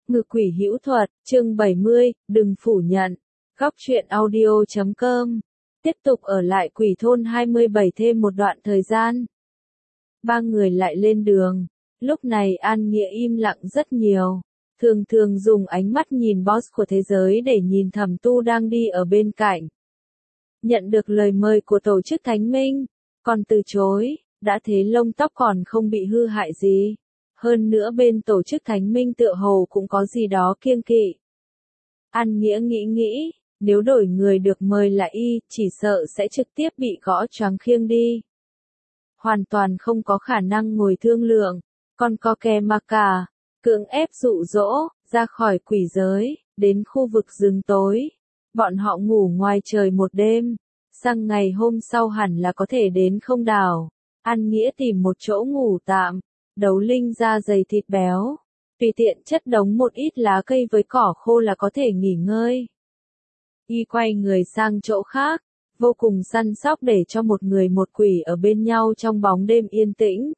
Ngự quỷ hữu thuật, chương 70, đừng phủ nhận. Góc truyện audio.com. Tiếp tục ở lại quỷ thôn 27 thêm một đoạn thời gian. Ba người lại lên đường. Lúc này An Nghĩa im lặng rất nhiều. Thường thường dùng ánh mắt nhìn boss của thế giới để nhìn Thẩm Tu đang đi ở bên cạnh. Nhận được lời mời của tổ chức Thánh Minh, còn từ chối, đã thế lông tóc còn không bị hư hại gì. Hơn nữa bên tổ chức Thánh Minh tựa hồ cũng có gì đó kiêng kỵ. An Nghĩa nghĩ, nếu đổi người được mời là y, chỉ sợ sẽ trực tiếp bị gõ choáng khiêng đi. Hoàn toàn không có khả năng ngồi thương lượng, còn có kè mà cả, cưỡng ép dụ dỗ, ra khỏi quỷ giới, đến khu vực rừng tối. Bọn họ ngủ ngoài trời một đêm, sang ngày hôm sau hẳn là có thể đến không đảo. An Nghĩa tìm một chỗ ngủ tạm. Đấu linh da dày thịt béo, tùy tiện chất đống một ít lá cây với cỏ khô là có thể nghỉ ngơi. Y quay người sang chỗ khác, vô cùng săn sóc để cho một người một quỷ ở bên nhau trong bóng đêm yên tĩnh.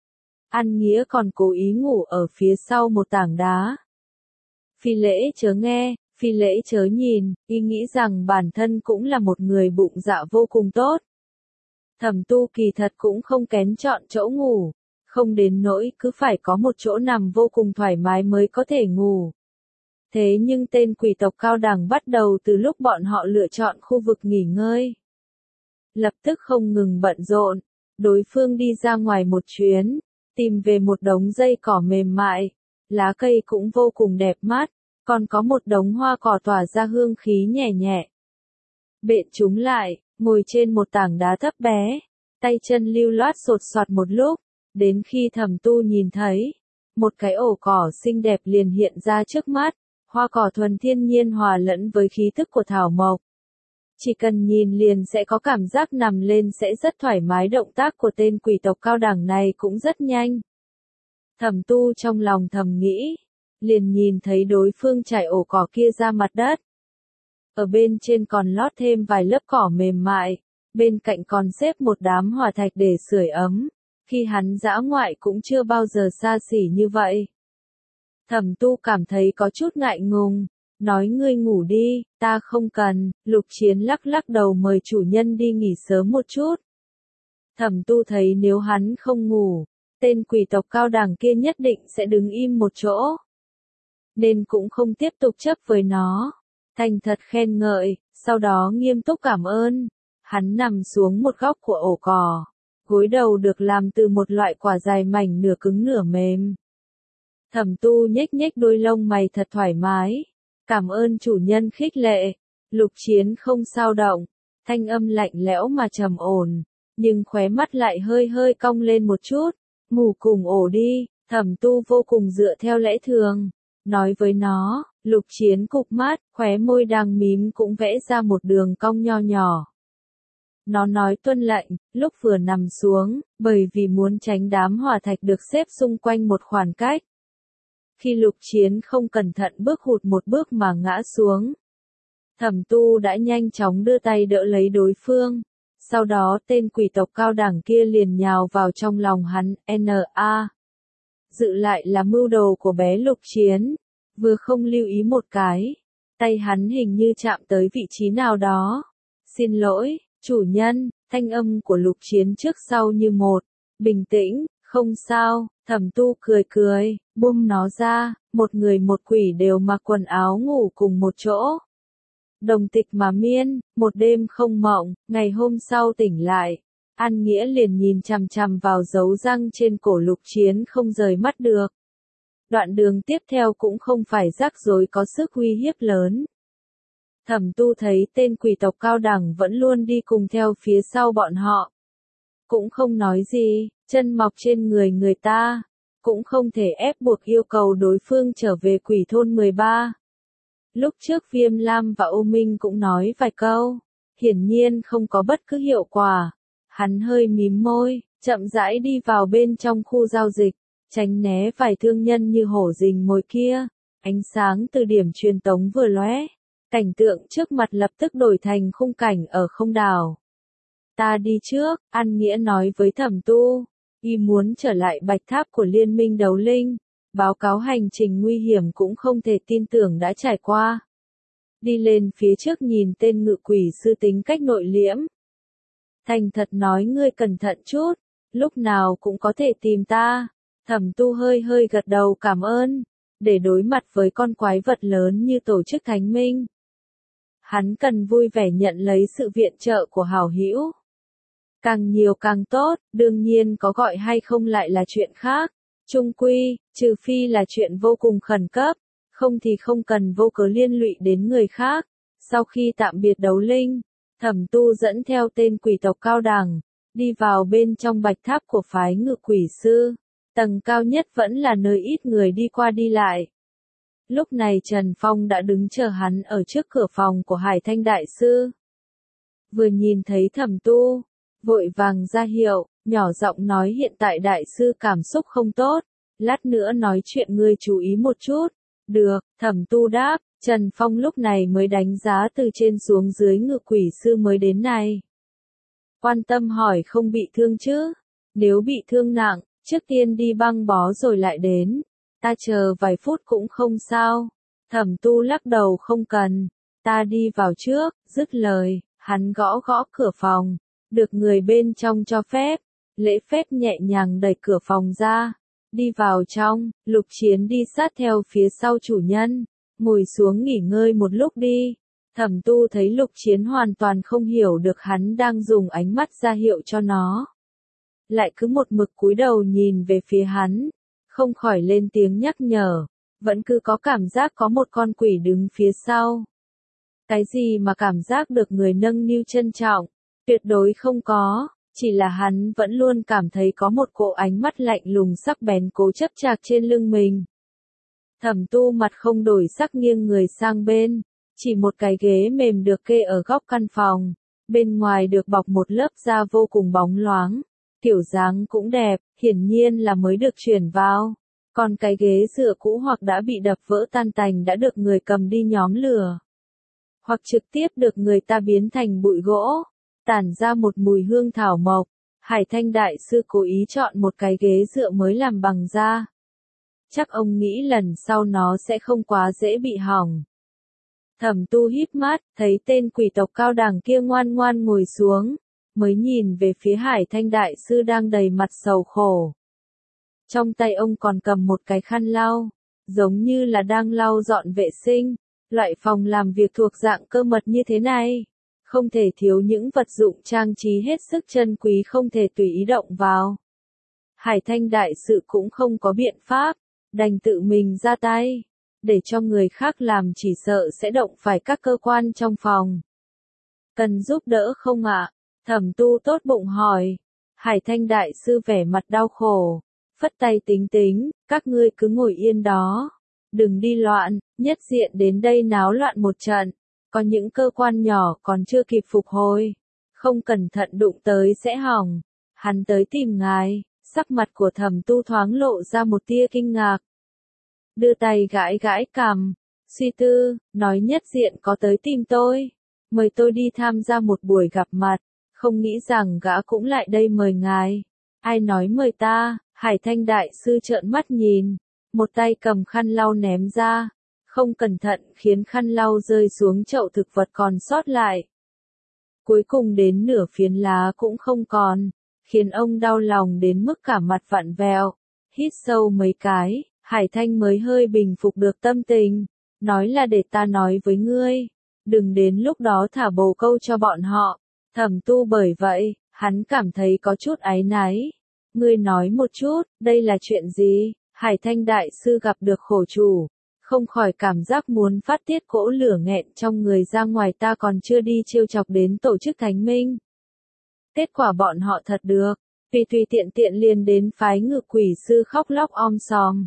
An Nghĩa còn cố ý ngủ ở phía sau một tảng đá. Phi lễ chớ nghe, phi lễ chớ nhìn, y nghĩ rằng bản thân cũng là một người bụng dạ vô cùng tốt. Thẩm Tu kỳ thật cũng không kén chọn chỗ ngủ. Không đến nỗi cứ phải có một chỗ nằm vô cùng thoải mái mới có thể ngủ. Thế nhưng tên quỷ tộc cao đẳng bắt đầu từ lúc bọn họ lựa chọn khu vực nghỉ ngơi. Lập tức không ngừng bận rộn, đối phương đi ra ngoài một chuyến, tìm về một đống dây cỏ mềm mại, lá cây cũng vô cùng đẹp mắt, còn có một đống hoa cỏ tỏa ra hương khí nhẹ nhẹ. Bện chúng lại, ngồi trên một tảng đá thấp bé, tay chân lưu loát sột soạt một lúc. Đến khi Thẩm Tu nhìn thấy, một cái ổ cỏ xinh đẹp liền hiện ra trước mắt, hoa cỏ thuần thiên nhiên hòa lẫn với khí thức của thảo mộc. Chỉ cần nhìn liền sẽ có cảm giác nằm lên sẽ rất thoải mái, động tác của tên quỷ tộc cao đẳng này cũng rất nhanh. Thẩm Tu trong lòng thầm nghĩ, liền nhìn thấy đối phương trải ổ cỏ kia ra mặt đất. Ở bên trên còn lót thêm vài lớp cỏ mềm mại, bên cạnh còn xếp một đám hỏa thạch để sưởi ấm. Khi hắn dã ngoại cũng chưa bao giờ xa xỉ như vậy. Thẩm Tu cảm thấy có chút ngại ngùng, nói ngươi ngủ đi, ta không cần. Lục Chiến lắc lắc đầu mời chủ nhân đi nghỉ sớm một chút. Thẩm Tu thấy nếu hắn không ngủ, tên quỷ tộc cao đẳng kia nhất định sẽ đứng im một chỗ. Nên cũng không tiếp tục chấp với nó. Thành thật khen ngợi, sau đó nghiêm túc cảm ơn. Hắn nằm xuống một góc của ổ cỏ. Gối đầu được làm từ một loại quả dài mảnh nửa cứng nửa mềm. Thẩm Tu nhếch nhếch đôi lông mày thật thoải mái. Cảm ơn chủ nhân khích lệ. Lục Chiến không sao động, thanh âm lạnh lẽo mà trầm ổn, nhưng khóe mắt lại hơi hơi cong lên một chút. Ngủ cùng ổ đi. Thẩm Tu vô cùng dựa theo lẽ thường, nói với nó. Lục Chiến cụp mắt, khóe môi đang mím cũng vẽ ra một đường cong nho nhỏ. Nó nói tuân lệnh, lúc vừa nằm xuống, bởi vì muốn tránh đám hỏa thạch được xếp xung quanh một khoảng cách. Khi Lục Chiến không cẩn thận bước hụt một bước mà ngã xuống. Thẩm Tu đã nhanh chóng đưa tay đỡ lấy đối phương. Sau đó tên quỷ tộc cao đẳng kia liền nhào vào trong lòng hắn, N.A. Dự lại là mưu đồ của bé Lục Chiến. Vừa không lưu ý một cái, tay hắn hình như chạm tới vị trí nào đó. Xin lỗi. Chủ nhân, thanh âm của Lục Chiến trước sau như một, bình tĩnh, không sao. Thẩm Tu cười, buông nó ra, một người một quỷ đều mặc quần áo ngủ cùng một chỗ. Đồng tịch mà miên, một đêm không mộng, ngày hôm sau tỉnh lại. An Nghĩa liền nhìn chằm chằm vào dấu răng trên cổ Lục Chiến không rời mắt được. Đoạn đường tiếp theo cũng không phải rắc rối có sức uy hiếp lớn. Thẩm Tu thấy tên quỷ tộc cao đẳng vẫn luôn đi cùng theo phía sau bọn họ. Cũng không nói gì, chân mọc trên người ta. Cũng không thể ép buộc yêu cầu đối phương trở về quỷ thôn 13. Lúc trước Viêm Lam và Ô Minh cũng nói vài câu. Hiển nhiên không có bất cứ hiệu quả. Hắn hơi mím môi, chậm rãi đi vào bên trong khu giao dịch. Tránh né vài thương nhân như hổ rình mồi kia. Ánh sáng từ điểm truyền tống vừa lóe. Cảnh tượng trước mặt lập tức đổi thành khung cảnh ở không đảo. Ta đi trước, An Nghĩa nói với Thẩm Tu. Y muốn trở lại bạch tháp của Liên minh đấu linh. báo cáo hành trình nguy hiểm cũng không thể tin tưởng đã trải qua. Đi lên phía trước nhìn tên ngự quỷ sư tính cách nội liễm. Thành thật nói ngươi cẩn thận chút, lúc nào cũng có thể tìm ta. Thẩm Tu hơi hơi gật đầu cảm ơn, để đối mặt với con quái vật lớn như tổ chức Thánh Minh. Hắn cần vui vẻ nhận lấy sự viện trợ của hảo hữu. Càng nhiều càng tốt, đương nhiên có gọi hay không lại là chuyện khác. Chung quy, trừ phi là chuyện vô cùng khẩn cấp, không thì không cần vô cớ liên lụy đến người khác. Sau khi tạm biệt đấu linh, Thẩm Tu dẫn theo tên quỷ tộc cao đẳng, đi vào bên trong bạch tháp của phái ngự quỷ sư. Tầng cao nhất vẫn là nơi ít người đi qua đi lại. Lúc này Trần Phong đã đứng chờ hắn ở trước cửa phòng của Hải Thanh Đại Sư. Vừa nhìn thấy Thẩm Tu, vội vàng ra hiệu, nhỏ giọng nói hiện tại Đại Sư cảm xúc không tốt, lát nữa nói chuyện ngươi chú ý một chút. Được, Thẩm Tu đáp, Trần Phong lúc này mới đánh giá từ trên xuống dưới ngự quỷ sư mới đến này. Quan tâm hỏi không bị thương chứ? Nếu bị thương nặng, trước tiên đi băng bó rồi lại đến. Ta chờ vài phút cũng không sao. Thẩm Tu lắc đầu không cần. Ta đi vào trước, dứt lời, hắn gõ gõ cửa phòng. Được người bên trong cho phép. Lễ phép nhẹ nhàng đẩy cửa phòng ra. Đi vào trong, Lục Chiến đi sát theo phía sau chủ nhân. Ngồi xuống nghỉ ngơi một lúc đi. Thẩm Tu thấy Lục Chiến hoàn toàn không hiểu được hắn đang dùng ánh mắt ra hiệu cho nó. Lại cứ một mực cúi đầu nhìn về phía hắn. Không khỏi lên tiếng nhắc nhở. Vẫn cứ có cảm giác có một con quỷ đứng phía sau. Cái gì mà cảm giác được người nâng niu trân trọng? Tuyệt đối không có. Chỉ là hắn vẫn luôn cảm thấy có một cỗ ánh mắt lạnh lùng sắc bén cố chấp chạc trên lưng mình. Thẩm Tu mặt không đổi sắc nghiêng người sang bên. Chỉ một cái ghế mềm được kê ở góc căn phòng. Bên ngoài được bọc một lớp da vô cùng bóng loáng. Kiểu dáng cũng đẹp, hiển nhiên là mới được chuyển vào. Còn cái ghế dựa cũ hoặc đã bị đập vỡ tan tành đã được người cầm đi nhóm lửa. Hoặc trực tiếp được người ta biến thành bụi gỗ. Tản ra một mùi hương thảo mộc. Hải Thanh Đại Sư cố ý chọn một cái ghế dựa mới làm bằng da. Chắc ông nghĩ lần sau nó sẽ không quá dễ bị hỏng. Thẩm Tu híp mắt, thấy tên quỷ tộc cao đẳng kia ngoan ngoan ngồi xuống, mới nhìn về phía Hải Thanh Đại Sư đang đầy mặt sầu khổ. Trong tay ông còn cầm một cái khăn lau, giống như là đang lau dọn vệ sinh. Loại phòng làm việc thuộc dạng cơ mật như thế này, không thể thiếu những vật dụng trang trí hết sức chân quý không thể tùy ý động vào. Hải Thanh Đại Sư cũng không có biện pháp, đành tự mình ra tay, để cho người khác làm chỉ sợ sẽ động phải các cơ quan trong phòng. Cần giúp đỡ không ạ? Thẩm Tu tốt bụng hỏi. Hải Thanh Đại Sư vẻ mặt đau khổ, phất tay tính, các ngươi cứ ngồi yên đó. Đừng đi loạn, nhất diện đến đây náo loạn một trận. Có những cơ quan nhỏ còn chưa kịp phục hồi. Không cẩn thận đụng tới sẽ hỏng. Hắn tới tìm ngài, sắc mặt của Thẩm Tu thoáng lộ ra một tia kinh ngạc. Đưa tay gãi gãi cằm, suy tư, nói nhất diện có tới tìm tôi. Mời tôi đi tham gia một buổi gặp mặt. Không nghĩ rằng gã cũng lại đây mời ngài. Ai nói mời ta? Hải Thanh Đại Sư trợn mắt nhìn. Một tay cầm khăn lau ném ra. Không cẩn thận khiến khăn lau rơi xuống chậu thực vật còn sót lại. Cuối cùng đến nửa phiến lá cũng không còn. Khiến ông đau lòng đến mức cả mặt vặn vẹo. Hít sâu mấy cái, Hải Thanh mới hơi bình phục được tâm tình. Nói là để ta nói với ngươi. Đừng đến lúc đó thả bồ câu cho bọn họ. Thẩm Tu bởi vậy, hắn cảm thấy có chút áy náy. Ngươi nói một chút, đây là chuyện gì? Hải Thanh Đại Sư gặp được khổ chủ, không khỏi cảm giác muốn phát tiết cỗ lửa nghẹn trong người ra ngoài. Ta còn chưa đi trêu chọc đến tổ chức Thánh Minh. Kết quả bọn họ thật được, tùy tiện tiện liền đến phái ngự quỷ sư khóc lóc om sòm.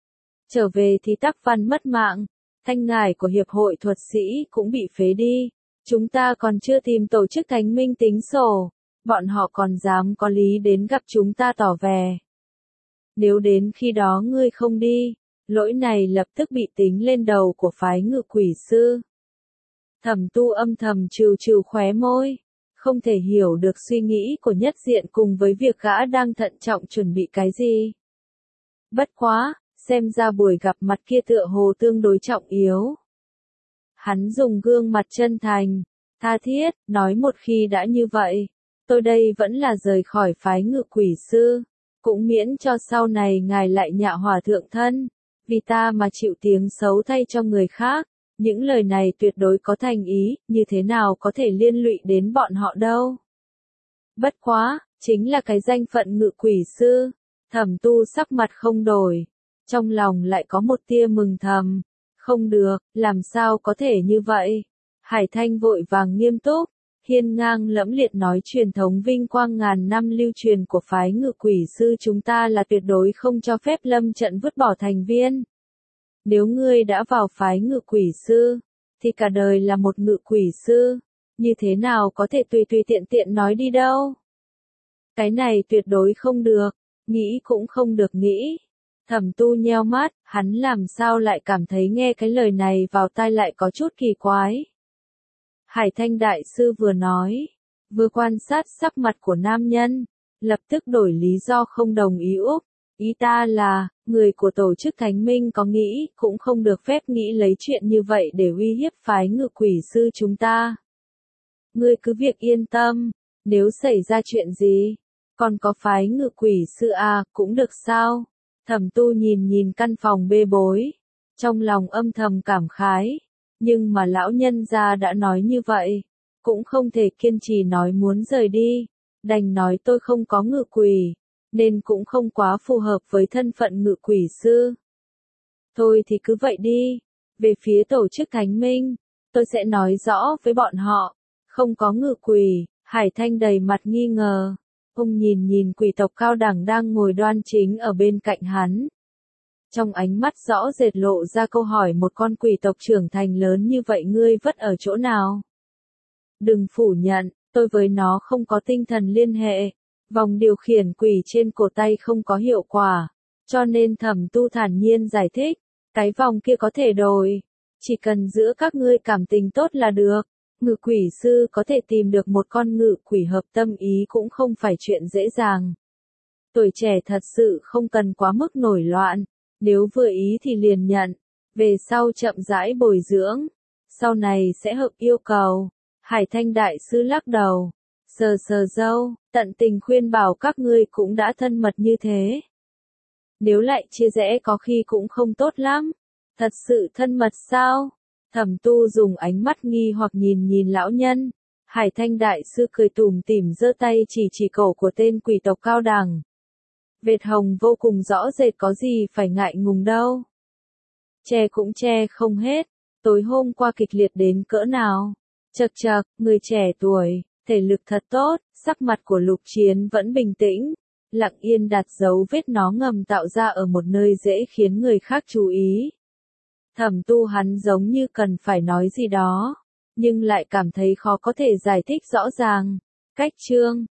Trở về thì Tắc Văn mất mạng, thanh ngải của hiệp hội thuật sĩ cũng bị phế đi. Chúng ta còn chưa tìm tổ chức Thánh Minh tính sổ, bọn họ còn dám có lý đến gặp chúng ta tỏ vẻ. Nếu đến khi đó ngươi không đi, lỗi này lập tức bị tính lên đầu của phái ngự quỷ sư. Thẩm Tu âm thầm trừ khóe môi, không thể hiểu được suy nghĩ của nhất diện cùng với việc gã đang thận trọng chuẩn bị cái gì. Bất quá, xem ra buổi gặp mặt kia tựa hồ tương đối trọng yếu. Hắn dùng gương mặt chân thành, tha thiết, nói một khi đã như vậy, tôi đây vẫn là rời khỏi phái Ngự Quỷ Sư, cũng miễn cho sau này ngài lại nhạ hòa thượng thân, vì ta mà chịu tiếng xấu thay cho người khác. Những lời này tuyệt đối có thành ý, như thế nào có thể liên lụy đến bọn họ đâu. Bất quá, chính là cái danh phận Ngự Quỷ Sư. Thẩm Tu sắc mặt không đổi, trong lòng lại có một tia mừng thầm. Không được, làm sao có thể như vậy? Hải Thanh vội vàng nghiêm túc, hiên ngang lẫm liệt nói truyền thống vinh quang ngàn năm lưu truyền của phái Ngự Quỷ Sư chúng ta là tuyệt đối không cho phép lâm trận vứt bỏ thành viên. Nếu ngươi đã vào phái Ngự Quỷ Sư, thì cả đời là một Ngự Quỷ Sư, như thế nào có thể tùy tùy tiện tiện nói đi đâu? Cái này tuyệt đối không được, nghĩ cũng không được nghĩ. Thẩm Tu nheo mắt, hắn làm sao lại cảm thấy nghe cái lời này vào tai lại có chút kỳ quái. Hải Thanh Đại Sư vừa nói, vừa quan sát sắc mặt của nam nhân, lập tức đổi lý do không đồng ý Úc. Ý ta là, người của tổ chức Thánh Minh có nghĩ, cũng không được phép nghĩ lấy chuyện như vậy để uy hiếp phái Ngự Quỷ Sư chúng ta. Ngươi cứ việc yên tâm, nếu xảy ra chuyện gì, còn có phái Ngự Quỷ Sư cũng được sao? Thẩm Tu nhìn căn phòng bê bối, trong lòng âm thầm cảm khái, nhưng mà lão nhân gia đã nói như vậy, cũng không thể kiên trì nói muốn rời đi, đành nói tôi không có ngự quỷ, nên cũng không quá phù hợp với thân phận Ngự Quỷ Sư. Thôi thì cứ vậy đi, về phía tổ chức Thánh Minh, tôi sẽ nói rõ với bọn họ, không có ngự quỷ. Hải Thanh đầy mặt nghi ngờ, ông nhìn quỷ tộc cao đẳng đang ngồi đoan chính ở bên cạnh hắn. Trong ánh mắt rõ rệt lộ ra câu hỏi một con quỷ tộc trưởng thành lớn như vậy ngươi vất ở chỗ nào? Đừng phủ nhận, tôi với nó không có tinh thần liên hệ, vòng điều khiển quỷ trên cổ tay không có hiệu quả, cho nên Thẩm Tu thản nhiên giải thích, cái vòng kia có thể đổi, chỉ cần giữa các ngươi cảm tình tốt là được. Ngự Quỷ Sư có thể tìm được một con ngự quỷ hợp tâm ý cũng không phải chuyện dễ dàng. Tuổi trẻ thật sự không cần quá mức nổi loạn, nếu vừa ý thì liền nhận, về sau chậm rãi bồi dưỡng, sau này sẽ hợp yêu cầu. Hải Thanh Đại Sư lắc đầu, sờ râu, tận tình khuyên bảo các ngươi cũng đã thân mật như thế. Nếu lại chia rẽ có khi cũng không tốt lắm, thật sự thân mật sao? Thẩm Tu dùng ánh mắt nghi hoặc nhìn lão nhân. Hải Thanh Đại Sư cười tủm tỉm giơ tay chỉ cổ của tên quỷ tộc cao đẳng. Vệt hồng vô cùng rõ rệt, có gì phải ngại ngùng đâu. Che cũng che không hết, tối hôm qua kịch liệt đến cỡ nào. Chậc, người trẻ tuổi, thể lực thật tốt, sắc mặt của Lục Chiến vẫn bình tĩnh, lặng yên đặt dấu vết nó ngầm tạo ra ở một nơi dễ khiến người khác chú ý. Thẩm Tu hắn giống như cần phải nói gì đó, nhưng lại cảm thấy khó có thể giải thích rõ ràng. Cách chương